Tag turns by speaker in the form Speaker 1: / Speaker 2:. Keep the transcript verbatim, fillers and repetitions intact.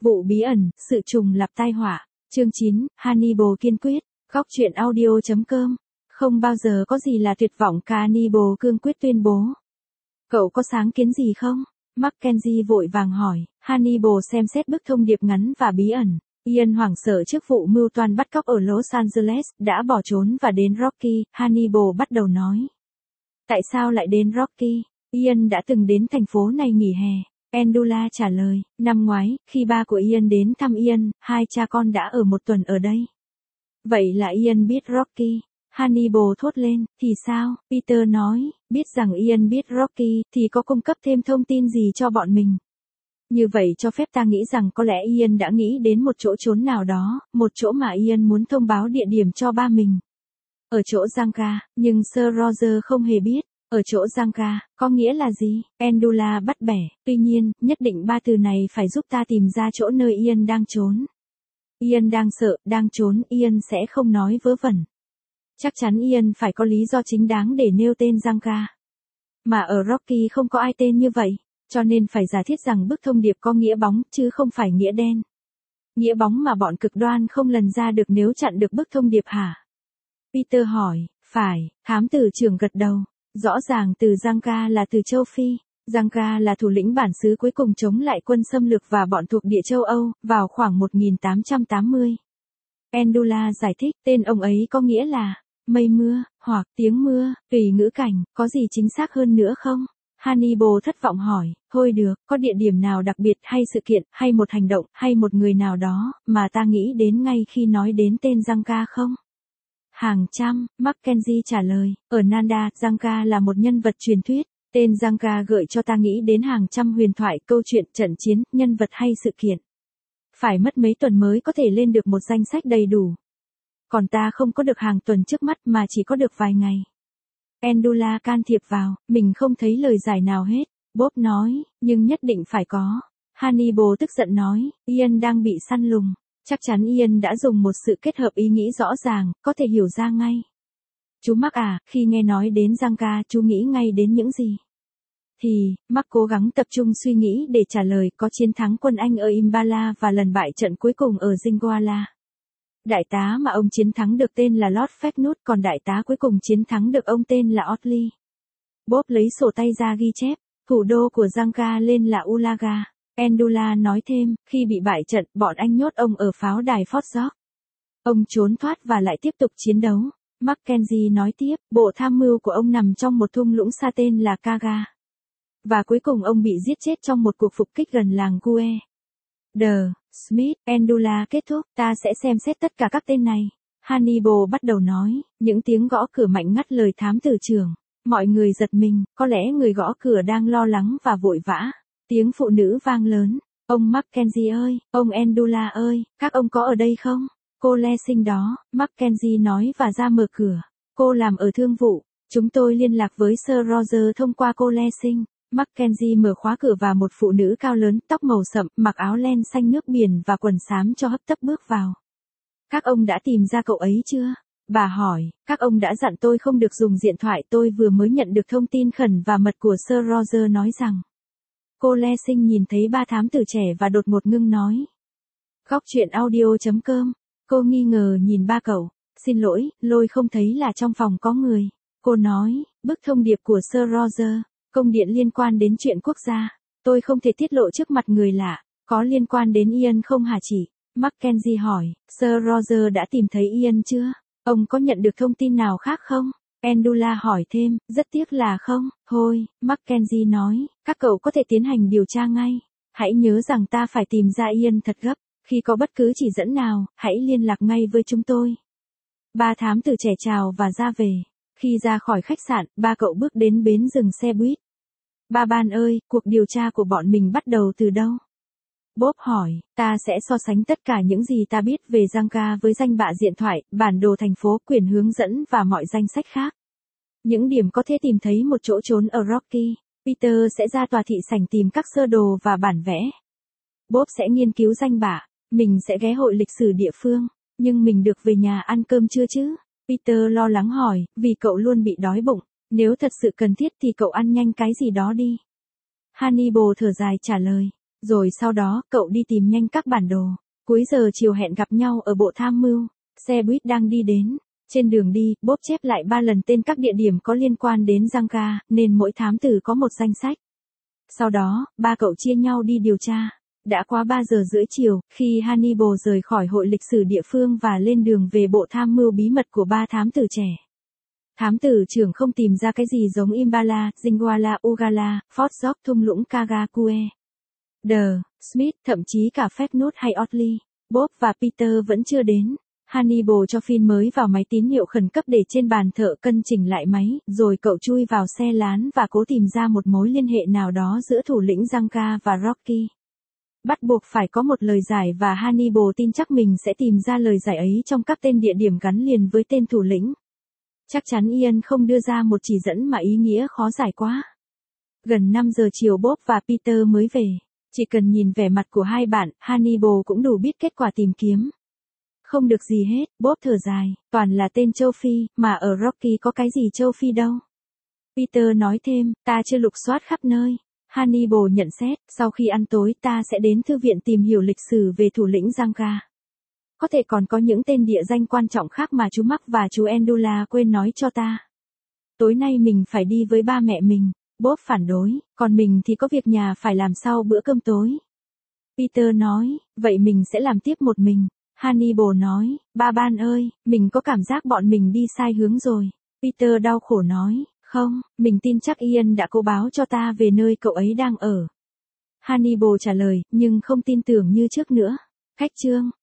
Speaker 1: Vụ bí ẩn, sự trùng lặp tai họa. Chương chín, Hannibal kiên quyết. Góc truyện audio chấm com. Không bao giờ có gì là tuyệt vọng cả, Hannibal cương quyết tuyên bố. Cậu có sáng kiến gì không? Mackenzie vội vàng hỏi. Hannibal xem xét bức thông điệp ngắn và bí ẩn. Ian hoảng sợ trước vụ mưu toan bắt cóc ở Los Angeles, đã bỏ trốn và đến Rocky. Hannibal bắt đầu nói. Tại sao lại đến Rocky? Ian đã từng đến thành phố này nghỉ hè. Endula trả lời, năm ngoái, khi ba của Ian đến thăm Ian, hai cha con đã ở một tuần ở đây. Vậy là Ian biết Rocky. Hannibal thốt lên, thì sao? Peter nói, biết rằng Ian biết Rocky, thì có cung cấp thêm thông tin gì cho bọn mình? Như vậy cho phép ta nghĩ rằng có lẽ Ian đã nghĩ đến một chỗ trốn nào đó, một chỗ mà Ian muốn thông báo địa điểm cho ba mình. Ở chỗ Gianga, nhưng Sir Roger không hề biết. Ở chỗ Gianga, có nghĩa là gì? Endula bắt bẻ, tuy nhiên, nhất định ba từ này phải giúp ta tìm ra chỗ nơi Ian đang trốn. Ian đang sợ, đang trốn, Ian sẽ không nói vớ vẩn. Chắc chắn Ian phải có lý do chính đáng để nêu tên Gianga. Mà ở Rocky không có ai tên như vậy, cho nên phải giả thiết rằng bức thông điệp có nghĩa bóng, chứ không phải nghĩa đen. Nghĩa bóng mà bọn cực đoan không lần ra được nếu chặn được bức thông điệp hả? Peter hỏi, phải, thám tử trưởng gật đầu. Rõ ràng từ Gianga là từ châu Phi. Gianga là thủ lĩnh bản xứ cuối cùng chống lại quân xâm lược và bọn thuộc địa châu Âu, vào khoảng một nghìn tám trăm tám mươi. Endula giải thích, tên ông ấy có nghĩa là mây mưa, hoặc tiếng mưa, tùy ngữ cảnh, có gì chính xác hơn nữa không? Hannibal thất vọng hỏi, thôi được, có địa điểm nào đặc biệt hay sự kiện, hay một hành động, hay một người nào đó, mà ta nghĩ đến ngay khi nói đến tên Gianga không? Hàng trăm, Mackenzie trả lời, ở Nanda, Gianga là một nhân vật truyền thuyết. Tên Gianga gợi cho ta nghĩ đến hàng trăm huyền thoại, câu chuyện, trận chiến, nhân vật hay sự kiện. Phải mất mấy tuần mới có thể lên được một danh sách đầy đủ. Còn ta không có được hàng tuần trước mắt mà chỉ có được vài ngày. Endula can thiệp vào, mình không thấy lời giải nào hết. Bob nói, nhưng nhất định phải có. Hannibal tức giận nói, Ian đang bị săn lùng. Chắc chắn Ian đã dùng một sự kết hợp ý nghĩ rõ ràng, có thể hiểu ra ngay. Chú Mark à, khi nghe nói đến Gianga, chú nghĩ ngay đến những gì? Thì, Mark cố gắng tập trung suy nghĩ để trả lời, có chiến thắng quân Anh ở Imbala và lần bại trận cuối cùng ở Zingoala. Đại tá mà ông chiến thắng được tên là Lord Fechnut, còn đại tá cuối cùng chiến thắng được ông tên là Audley. Bob lấy sổ tay ra ghi chép, thủ đô của Gianga lên là Ulaga. Endula nói thêm, khi bị bại trận, bọn Anh nhốt ông ở pháo đài Fort York. Ông trốn thoát và lại tiếp tục chiến đấu. Mackenzie nói tiếp, bộ tham mưu của ông nằm trong một thung lũng xa tên là Kaga. Và cuối cùng ông bị giết chết trong một cuộc phục kích gần làng Gue. The Smith, Endula kết thúc, ta sẽ xem xét tất cả các tên này. Hannibal bắt đầu nói, những tiếng gõ cửa mạnh ngắt lời thám tử trưởng. Mọi người giật mình, có lẽ người gõ cửa đang lo lắng và vội vã. Tiếng phụ nữ vang lớn, ông Mackenzie ơi, ông Endula ơi, các ông có ở đây không? Cô Lessing đó, Mackenzie nói và ra mở cửa. Cô làm ở thương vụ, chúng tôi liên lạc với Sir Roger thông qua cô Lessing. Mackenzie mở khóa cửa và một phụ nữ cao lớn, tóc màu sậm, mặc áo len xanh nước biển và quần xám cho hấp tấp bước vào. Các ông đã tìm ra cậu ấy chưa? Bà hỏi, các ông đã dặn tôi không được dùng điện thoại, tôi vừa mới nhận được thông tin khẩn và mật của Sir Roger nói rằng. Cô Lessing nhìn thấy ba thám tử trẻ và đột ngột ngưng nói. Góc truyện audio chấm com. Cô nghi ngờ nhìn ba cậu. Xin lỗi, lôi không thấy là trong phòng có người. Cô nói, bức thông điệp của Sir Roger, công điện liên quan đến chuyện quốc gia. Tôi không thể tiết lộ trước mặt người lạ. Có liên quan đến Ian không hả chị? Mackenzie hỏi, Sir Roger đã tìm thấy Ian chưa? Ông có nhận được thông tin nào khác không? Endula hỏi thêm, rất tiếc là không, thôi, Mackenzie nói, các cậu có thể tiến hành điều tra ngay. Hãy nhớ rằng ta phải tìm ra Ian thật gấp, khi có bất cứ chỉ dẫn nào, hãy liên lạc ngay với chúng tôi. Ba thám tử trẻ chào và ra về. Khi ra khỏi khách sạn, ba cậu bước đến bến dừng xe buýt. Ba Ban ơi, cuộc điều tra của bọn mình bắt đầu từ đâu? Bob hỏi, ta sẽ so sánh tất cả những gì ta biết về Gianga với danh bạ điện thoại, bản đồ thành phố, quyền hướng dẫn và mọi danh sách khác. Những điểm có thể tìm thấy một chỗ trốn ở Rocky. Peter sẽ ra tòa thị sảnh tìm các sơ đồ và bản vẽ. Bob sẽ nghiên cứu danh bạ. Mình sẽ ghé hội lịch sử địa phương. Nhưng mình được về nhà ăn cơm chưa chứ? Peter lo lắng hỏi, vì cậu luôn bị đói bụng. Nếu thật sự cần thiết thì cậu ăn nhanh cái gì đó đi. Hannibal thở dài trả lời. Rồi sau đó, cậu đi tìm nhanh các bản đồ. Cuối giờ chiều hẹn gặp nhau ở bộ tham mưu. Xe buýt đang đi đến. Trên đường đi, Bob chép lại ba lần tên các địa điểm có liên quan đến Gianga, nên mỗi thám tử có một danh sách. Sau đó, ba cậu chia nhau đi điều tra. Đã qua ba giờ rưỡi chiều, khi Hannibal rời khỏi hội lịch sử địa phương và lên đường về bộ tham mưu bí mật của ba thám tử trẻ. Thám tử trưởng không tìm ra cái gì giống Imbala, Zingwala, Ugala, Fort York thung lũng Kagakue. The, Smith, thậm chí cả Fednut hay Otley. Bob và Peter vẫn chưa đến. Hannibal cho pin mới vào máy tín hiệu khẩn cấp để trên bàn thợ cân chỉnh lại máy, rồi cậu chui vào xe lán và cố tìm ra một mối liên hệ nào đó giữa thủ lĩnh Gianga và Rocky. Bắt buộc phải có một lời giải và Hannibal tin chắc mình sẽ tìm ra lời giải ấy trong các tên địa điểm gắn liền với tên thủ lĩnh. Chắc chắn Ian không đưa ra một chỉ dẫn mà ý nghĩa khó giải quá. Gần năm giờ chiều Bob và Peter mới về. Chỉ cần nhìn vẻ mặt của hai bạn, Hannibal cũng đủ biết kết quả tìm kiếm. Không được gì hết, Bob thở dài, toàn là tên châu Phi, mà ở Rocky có cái gì châu Phi đâu. Peter nói thêm, ta chưa lục soát khắp nơi. Hannibal nhận xét, sau khi ăn tối ta sẽ đến thư viện tìm hiểu lịch sử về thủ lĩnh Gianga. Có thể còn có những tên địa danh quan trọng khác mà chú Mark và chú Endula quên nói cho ta. Tối nay mình phải đi với ba mẹ mình. Bob phản đối, còn mình thì có việc nhà phải làm sau bữa cơm tối. Peter nói, vậy mình sẽ làm tiếp một mình. Hannibal nói, ba ban ơi, mình có cảm giác bọn mình đi sai hướng rồi. Peter đau khổ nói, không, mình tin chắc Ian đã cố báo cho ta về nơi cậu ấy đang ở. Hannibal trả lời, nhưng không tin tưởng như trước nữa. Khách chương